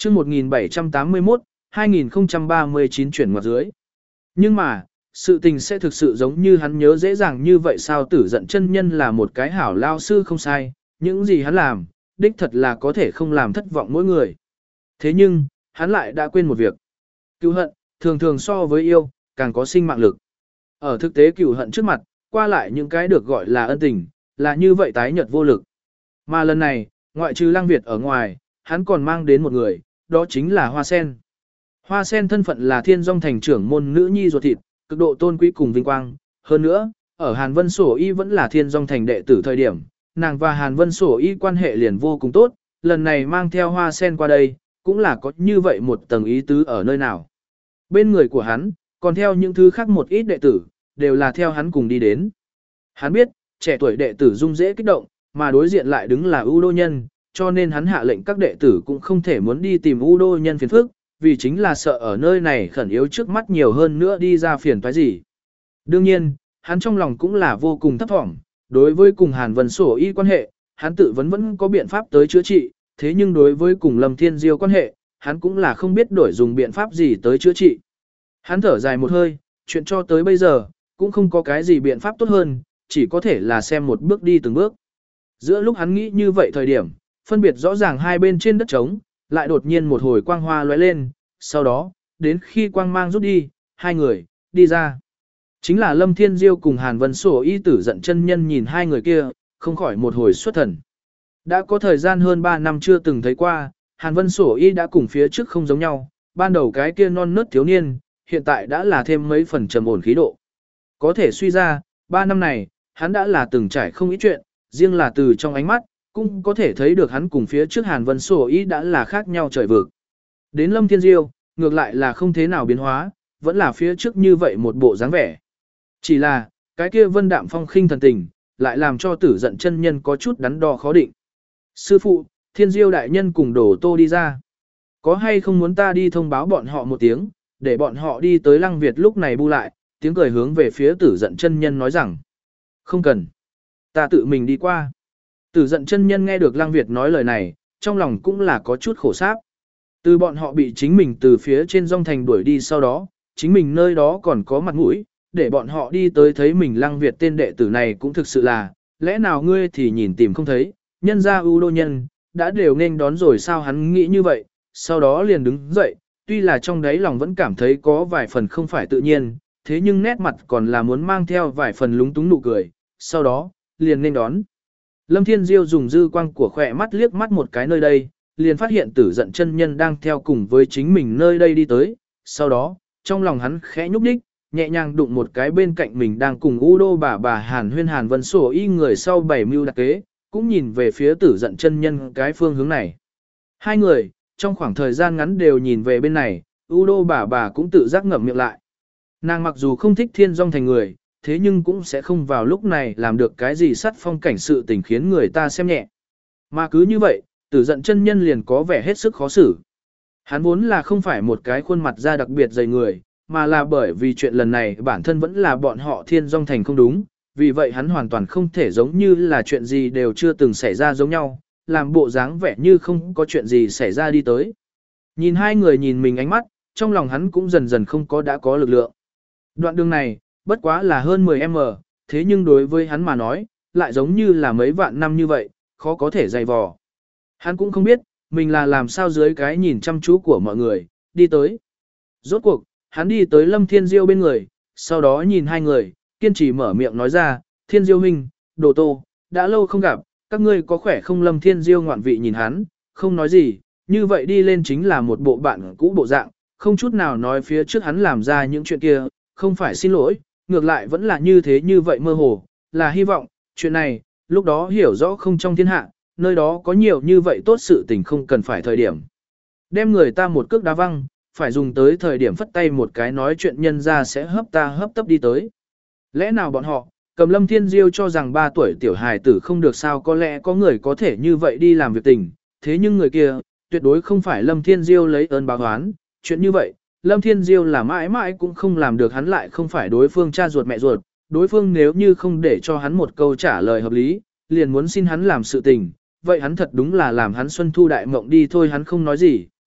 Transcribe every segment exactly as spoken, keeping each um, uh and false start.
chương một nghìn bảy trăm tám mươi mốt, hai nghìn không trăm ba mươi chín chuyển ngoặt dưới. Nhưng mà, sự tình sẽ thực sự giống như hắn nhớ dễ dàng như vậy sao? Tử Giận chân nhân là một cái hảo lao sư không sai, những gì hắn làm, đích thật là có thể không làm thất vọng mỗi người. Thế nhưng, hắn lại đã quên một việc. Cựu hận, thường thường so với yêu, càng có sinh mạng lực. Ở thực tế cựu hận trước mặt, qua lại những cái được gọi là ân tình, là như vậy tái nhợt vô lực. Mà lần này, ngoại trừ Lăng Việt ở ngoài, hắn còn mang đến một người, đó chính là Hoa Sen. Hoa Sen thân phận là Thiên Dung thành trưởng môn nữ nhi ruột thịt, cực độ tôn quý cùng vinh quang. Hơn nữa, ở Hàn Vân Sổ Y vẫn là Thiên Dung thành đệ tử thời điểm, nàng và Hàn Vân Sổ Y quan hệ liền vô cùng tốt, lần này mang theo Hoa Sen qua đây, cũng là có như vậy một tầng ý tứ ở nơi nào. Bên người của hắn, còn theo những thứ khác một ít đệ tử, đều là theo hắn cùng đi đến. Hắn biết, trẻ tuổi đệ tử dung dễ kích động, mà đối diện lại đứng là ưu đô nhân, cho nên hắn hạ lệnh các đệ tử cũng không thể muốn đi tìm ưu đô nhân phiền phức, vì chính là sợ ở nơi này khẩn yếu trước mắt nhiều hơn nữa đi ra phiền toái gì. Đương nhiên, hắn trong lòng cũng là vô cùng thấp thỏm, đối với cùng Hàn Vân Sổ Y quan hệ, hắn tự vấn vẫn có biện pháp tới chữa trị, thế nhưng đối với cùng Lâm Thiên Diêu quan hệ, hắn cũng là không biết đổi dùng biện pháp gì tới chữa trị. Hắn thở dài một hơi, chuyện cho tới bây giờ, cũng không có cái gì biện pháp tốt hơn, chỉ có thể là xem một bước đi từng bước. Giữa lúc hắn nghĩ như vậy thời điểm, phân biệt rõ ràng hai bên trên đất trống, lại đột nhiên một hồi quang hoa lóe lên, sau đó, đến khi quang mang rút đi, hai người, đi ra. Chính là Lâm Thiên Diêu cùng Hàn Vân Sổ Y. Tử Giận chân nhân nhìn hai người kia, không khỏi một hồi xuất thần. Đã có thời gian hơn ba năm chưa từng thấy qua, Hàn Vân Sổ Y đã cùng phía trước không giống nhau, ban đầu cái kia non nớt thiếu niên, hiện tại đã là thêm mấy phần trầm ổn khí độ. Có thể suy ra, ba năm này, hắn đã là từng trải không ít chuyện, riêng là từ trong ánh mắt, cũng có thể thấy được hắn cùng phía trước Hàn Vân Sổ Y đã là khác nhau trời vực. Đến Lâm Thiên Diêu, ngược lại là không thế nào biến hóa, vẫn là phía trước như vậy một bộ dáng vẻ. Chỉ là, cái kia vân đạm phong khinh thần tình, lại làm cho Tử Giận chân nhân có chút đắn đo khó định. Sư phụ, Thiên Diêu đại nhân cùng Đổ Tô đi ra. Có hay không muốn ta đi thông báo bọn họ một tiếng, để bọn họ đi tới Lăng Việt lúc này bu lại, tiếng cười hướng về phía Tử Giận chân nhân nói rằng. Không cần. Ta tự mình đi qua. Tử Giận chân nhân nghe được Lăng Việt nói lời này, trong lòng cũng là có chút khổ sáp. Từ bọn họ bị chính mình từ phía trên Dung thành đuổi đi sau đó, chính mình nơi đó còn có mặt mũi, để bọn họ đi tới thấy mình Lăng Việt tên đệ tử này cũng thực sự là, lẽ nào ngươi thì nhìn tìm không thấy, nhân gia ưu đô nhân, đã đều nên đón rồi sao? Hắn nghĩ như vậy, sau đó liền đứng dậy, tuy là trong đáy lòng vẫn cảm thấy có vài phần không phải tự nhiên, thế nhưng nét mặt còn là muốn mang theo vài phần lúng túng nụ cười, sau đó, liền nên đón. Lâm Thiên Diêu dùng dư quang của khỏe mắt liếc mắt một cái nơi đây, liền phát hiện Tử Giận chân nhân đang theo cùng với chính mình nơi đây đi tới, sau đó, trong lòng hắn khẽ nhúc đích, nhẹ nhàng đụng một cái bên cạnh mình đang cùng U Đô bà bà Hàn Huyên Hàn Vân Sổ Y người sau bảy mưu đặc kế, cũng nhìn về phía Tử Giận chân nhân cái phương hướng này. Hai người, trong khoảng thời gian ngắn đều nhìn về bên này, U Đô bà bà cũng tự giác ngậm miệng lại. Nàng mặc dù không thích Thiên Dung thành người, thế nhưng cũng sẽ không vào lúc này làm được cái gì sắt phong cảnh sự tình khiến người ta xem nhẹ. Mà cứ như vậy, Tử Giận chân nhân liền có vẻ hết sức khó xử. Hắn vốn là không phải một cái khuôn mặt da đặc biệt dày người, mà là bởi vì chuyện lần này bản thân vẫn là bọn họ Thiên Dung thành không đúng, vì vậy hắn hoàn toàn không thể giống như là chuyện gì đều chưa từng xảy ra giống nhau, làm bộ dáng vẻ như không có chuyện gì xảy ra đi tới. Nhìn hai người nhìn mình ánh mắt, trong lòng hắn cũng dần dần không có đã có lực lượng. Đoạn đường này, bất quá là hơn mười mét, thế nhưng đối với hắn mà nói, lại giống như là mấy vạn năm như vậy, khó có thể dày vò. Hắn cũng không biết, mình là làm sao dưới cái nhìn chăm chú của mọi người, đi tới. Rốt cuộc, hắn đi tới Lâm Thiên Diêu bên người, sau đó nhìn hai người, kiên trì mở miệng nói ra, Thiên Diêu huynh, Đồ Tô, đã lâu không gặp, các ngươi có khỏe không? Lâm Thiên Diêu ngoạn vị nhìn hắn, không nói gì, như vậy đi lên chính là một bộ bạn cũ bộ dạng, không chút nào nói phía trước hắn làm ra những chuyện kia, không phải xin lỗi, ngược lại vẫn là như thế như vậy mơ hồ, là hy vọng, chuyện này, lúc đó hiểu rõ không trong thiên hạ, nơi đó có nhiều như vậy tốt sự tình không cần phải thời điểm. Đem người ta một cước đá văng, phải dùng tới thời điểm phất tay một cái nói chuyện nhân ra sẽ hấp ta hấp tấp đi tới. Lẽ nào bọn họ, cầm Lâm Thiên Diêu cho rằng ba tuổi tiểu hài tử không được sao, có lẽ có người có thể như vậy đi làm việc tình, thế nhưng người kia, tuyệt đối không phải Lâm Thiên Diêu lấy ơn báo oán, chuyện như vậy, Lâm Thiên Diêu là mãi mãi cũng không làm được, hắn lại không phải đối phương cha ruột mẹ ruột, đối phương nếu như không để cho hắn một câu trả lời hợp lý, liền muốn xin hắn làm sự tình, vậy hắn thật đúng là làm hắn xuân thu đại mộng đi thôi. Hắn không nói gì,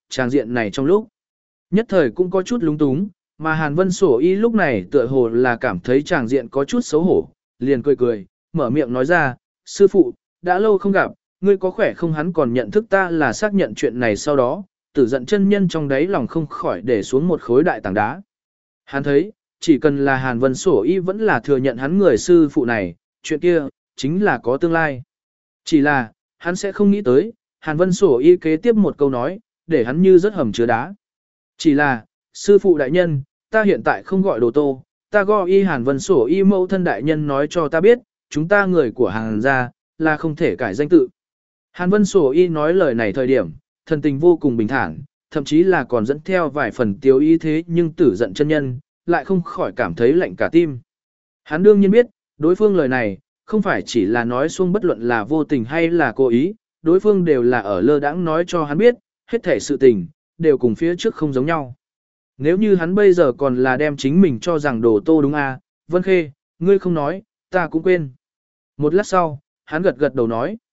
tràng diện này trong lúc. Nhất thời cũng có chút lúng túng, mà Hàn Vân Sổ Y lúc này tựa hồ là cảm thấy tràng diện có chút xấu hổ, liền cười cười, mở miệng nói ra, sư phụ, đã lâu không gặp, ngươi có khỏe không? Hắn còn nhận thức ta là xác nhận chuyện này sau đó, tử giận chân nhân trong đáy lòng không khỏi để xuống một khối đại tảng đá. Hắn thấy, chỉ cần là Hàn Vân Sổ Y vẫn là thừa nhận hắn người sư phụ này, chuyện kia, chính là có tương lai. Chỉ là, hắn sẽ không nghĩ tới, Hàn Vân Sổ Y kế tiếp một câu nói, để hắn như rất hầm chứa đá. Chỉ là, sư phụ đại nhân, ta hiện tại không gọi đồ tô, ta gọi Y Hàn Vân Sổ Y mẫu thân đại nhân nói cho ta biết, chúng ta người của Hàn gia, là không thể cải danh tự. Hàn Vân Sổ Y nói lời này thời điểm, thần tình vô cùng bình thản, thậm chí là còn dẫn theo vài phần tiêu ý thế, nhưng tử giận chân nhân, lại không khỏi cảm thấy lạnh cả tim. Hắn đương nhiên biết, đối phương lời này, không phải chỉ là nói xuông, bất luận là vô tình hay là cố ý, đối phương đều là ở lơ đãng nói cho hắn biết, hết thể sự tình, đều cùng phía trước không giống nhau. Nếu như hắn bây giờ còn là đem chính mình cho rằng đồ tô đúng à, Vân Khê, ngươi không nói, ta cũng quên. Một lát sau, hắn gật gật đầu nói,